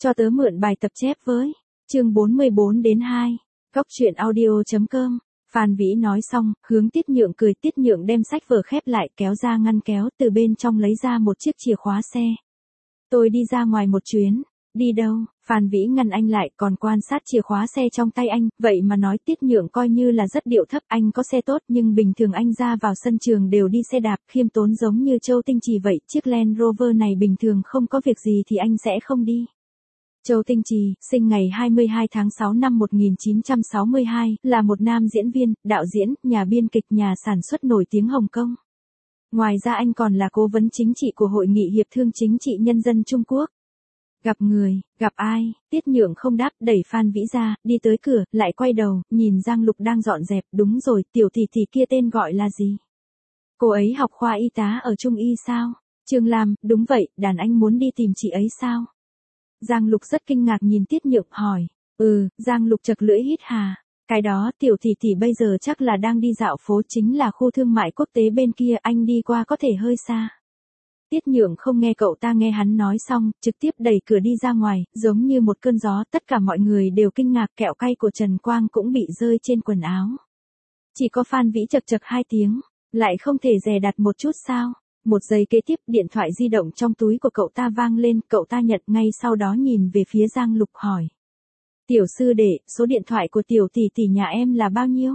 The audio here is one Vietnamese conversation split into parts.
Cho tớ mượn bài tập chép với. Chương 44 đến 2. Góc truyện audio.com. Phan Vĩ nói xong, hướng Tiết Nhượng cười. Tiết Nhượng đem sách vở khép lại, kéo ra ngăn kéo, từ bên trong lấy ra một chiếc chìa khóa xe. Tôi đi ra ngoài một chuyến. Đi đâu? Phan Vĩ ngăn anh lại, còn quan sát chìa khóa xe trong tay anh, vậy mà nói Tiết Nhượng coi như là rất điệu thấp. Anh có xe tốt nhưng bình thường anh ra vào sân trường đều đi xe đạp, khiêm tốn giống như Châu Tinh Trì vậy. Chiếc Land Rover này bình thường không có việc gì thì anh sẽ không đi. Châu Tinh Trì, sinh ngày 22 tháng 6 năm 1962, là một nam diễn viên, đạo diễn, nhà biên kịch, nhà sản xuất nổi tiếng Hồng Kông. Ngoài ra anh còn là cố vấn chính trị của Hội nghị Hiệp thương Chính trị Nhân dân Trung Quốc. Gặp người, gặp ai? Tiết Nhượng không đáp, đẩy Phan Vĩ ra, đi tới cửa, lại quay đầu, nhìn Giang Lục đang dọn dẹp. Đúng rồi, tiểu tỷ tỷ kia tên gọi là gì? Cô ấy học khoa y tá ở Trung Y sao? Trương Lam, đúng vậy, đàn anh muốn đi tìm chị ấy sao? Giang Lục rất kinh ngạc nhìn Tiết Nhượng, hỏi. Giang Lục chật lưỡi hít hà. Cái đó, tiểu tỷ tỷ bây giờ chắc là đang đi dạo phố, chính là khu thương mại quốc tế bên kia, anh đi qua có thể hơi xa. Tiết Nhượng không nghe cậu ta, nghe hắn nói xong, trực tiếp đẩy cửa đi ra ngoài, giống như một cơn gió. Tất cả mọi người đều kinh ngạc, kẹo cay của Trần Quang cũng bị rơi trên quần áo. Chỉ có Phan Vĩ chật chật 2 tiếng, lại không thể dè đặt một chút sao? Một giây kế tiếp, điện thoại di động trong túi của cậu ta vang lên, cậu ta nhận ngay sau đó nhìn về phía Giang Lục hỏi. Tiểu sư đệ, số điện thoại của tiểu tỷ tỷ nhà em là bao nhiêu?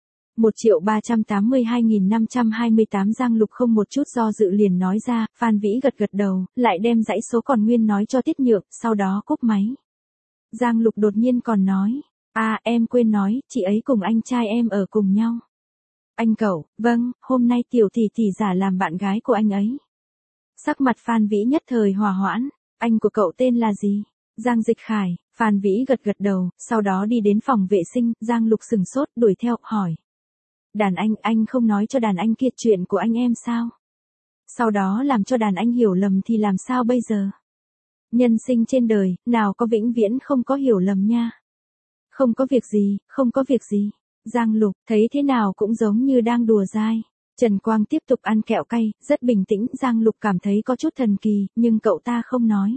1.382.528. Giang Lục không một chút do dự liền nói ra. Phan Vĩ gật gật đầu, lại đem dãy số còn nguyên nói cho Tiết Nhượng, sau đó cúp máy. Giang Lục đột nhiên còn nói. Em quên nói, chị ấy cùng anh trai em ở cùng nhau. Anh cậu, vâng, hôm nay tiểu tỷ tỷ giả làm bạn gái của anh ấy. Sắc mặt Phan Vĩ nhất thời hòa hoãn. Anh của cậu tên là gì? Giang Dịch Khải. Phan Vĩ gật gật đầu, sau đó đi đến phòng vệ sinh. Giang Lục sừng sốt, đuổi theo, hỏi. Đàn anh không nói cho đàn anh kia chuyện của anh em sao? Sau đó làm cho đàn anh hiểu lầm thì làm sao bây giờ? Nhân sinh trên đời, nào có vĩnh viễn không có hiểu lầm nha. Không có việc gì, không có việc gì. Giang Lục, thấy thế nào cũng giống như đang đùa dai. Trần Quang tiếp tục ăn kẹo cay, rất bình tĩnh. Giang Lục cảm thấy có chút thần kỳ, nhưng cậu ta không nói.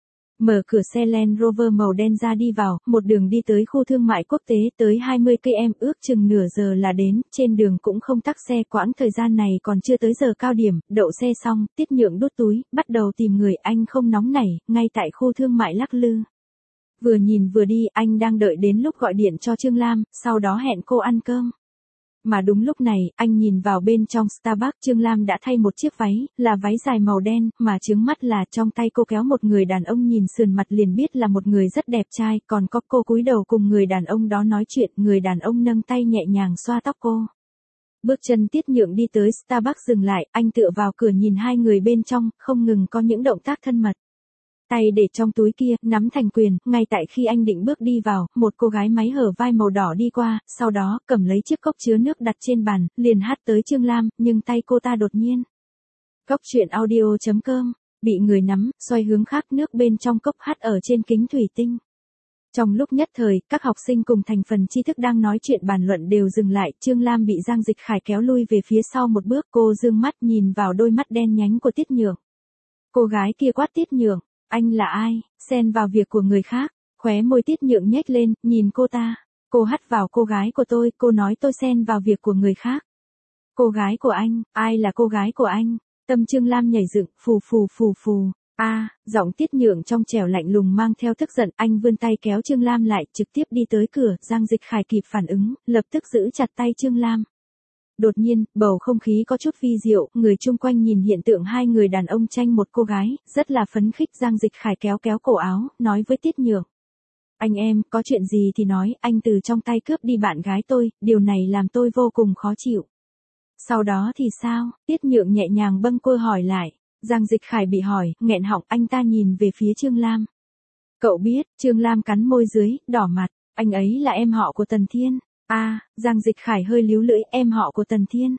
Mở cửa xe Land Rover màu đen ra đi vào, một đường đi tới khu thương mại quốc tế, tới 20 km, ước chừng nửa giờ là đến. Trên đường cũng không tắc xe, quãng thời gian này còn chưa tới giờ cao điểm. Đậu xe xong, Tiết Nhượng đút túi, bắt đầu tìm người. Anh không nóng nảy, ngay tại khu thương mại lắc lư. Vừa nhìn vừa đi, anh đang đợi đến lúc gọi điện cho Trương Lam, sau đó hẹn cô ăn cơm. Mà đúng lúc này, anh nhìn vào bên trong Starbucks. Trương Lam đã thay một chiếc váy, là váy dài màu đen, mà chướng mắt là trong tay cô kéo một người đàn ông, nhìn sườn mặt liền biết là một người rất đẹp trai. Còn có cô cúi đầu cùng người đàn ông đó nói chuyện, người đàn ông nâng tay nhẹ nhàng xoa tóc cô. Bước chân Tiết Nhượng đi tới Starbucks dừng lại, anh tựa vào cửa nhìn hai người bên trong, không ngừng có những động tác thân mật. Tay để trong túi kia, nắm thành quyền. Ngay tại khi anh định bước đi vào, một cô gái váy hở vai màu đỏ đi qua, sau đó cầm lấy chiếc cốc chứa nước đặt trên bàn, liền hắt tới Trương Lam, nhưng tay cô ta đột nhiên. Góc truyện audio.com, bị người nắm, xoay hướng khác, nước bên trong cốc hắt ở trên kính thủy tinh. Trong lúc nhất thời, các học sinh cùng thành phần tri thức đang nói chuyện bàn luận đều dừng lại. Trương Lam bị Giang Dịch Khải kéo lui về phía sau một bước, cô dương mắt nhìn vào đôi mắt đen nhánh của Tiết Nhượng. Cô gái kia quát Tiết Nhượng. Anh là ai, xen vào việc của người khác? Khóe môi Tiết Nhượng nhếch lên, nhìn cô ta. Cô hắt vào cô gái của tôi, cô nói tôi xen vào việc của người khác. Cô gái của anh, ai là cô gái của anh? Tâm Trương Lam nhảy dựng, phù phù phù phù. Giọng Tiết Nhượng trong trẻo lạnh lùng mang theo tức giận. Anh vươn tay kéo Trương Lam lại, trực tiếp đi tới cửa. Giang Dịch Khải kịp phản ứng, lập tức giữ chặt tay Trương Lam. Đột nhiên, bầu không khí có chút vi diệu, người chung quanh nhìn hiện tượng hai người đàn ông tranh một cô gái, rất là phấn khích. Giang Dịch Khải kéo kéo cổ áo, nói với Tiết Nhượng. Anh em, có chuyện gì thì nói, anh từ trong tay cướp đi bạn gái tôi, điều này làm tôi vô cùng khó chịu. Sau đó thì sao? Tiết Nhượng nhẹ nhàng bâng quơ hỏi lại. Giang Dịch Khải bị hỏi, nghẹn họng, anh ta nhìn về phía Trương Lam. Cậu biết, Trương Lam cắn môi dưới, đỏ mặt, anh ấy là em họ của Tần Thiên. Giang Dịch Khải hơi líu lưỡi, em họ của Tần Thiên.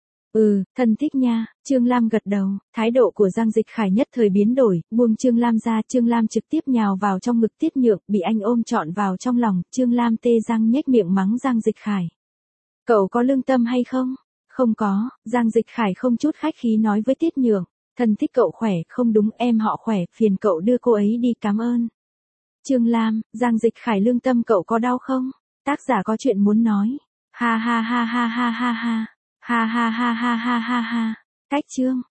Thân thích nha. Trương Lam gật đầu, thái độ của Giang Dịch Khải nhất thời biến đổi, buông Trương Lam ra. Trương Lam trực tiếp nhào vào trong ngực Tiết Nhượng, bị anh ôm trọn vào trong lòng. Trương Lam tê răng nhếch miệng mắng Giang Dịch Khải. Cậu có lương tâm hay không? Không có. Giang Dịch Khải không chút khách khí nói với Tiết Nhượng. Thân thích cậu khỏe, không đúng, em họ khỏe, phiền cậu đưa cô ấy đi, cảm ơn. Trương Lam, Giang Dịch Khải lương tâm cậu có đau không? Tác giả có chuyện muốn nói. Ha ha ha ha ha ha ha. Ha ha ha ha ha ha ha. Cách chương.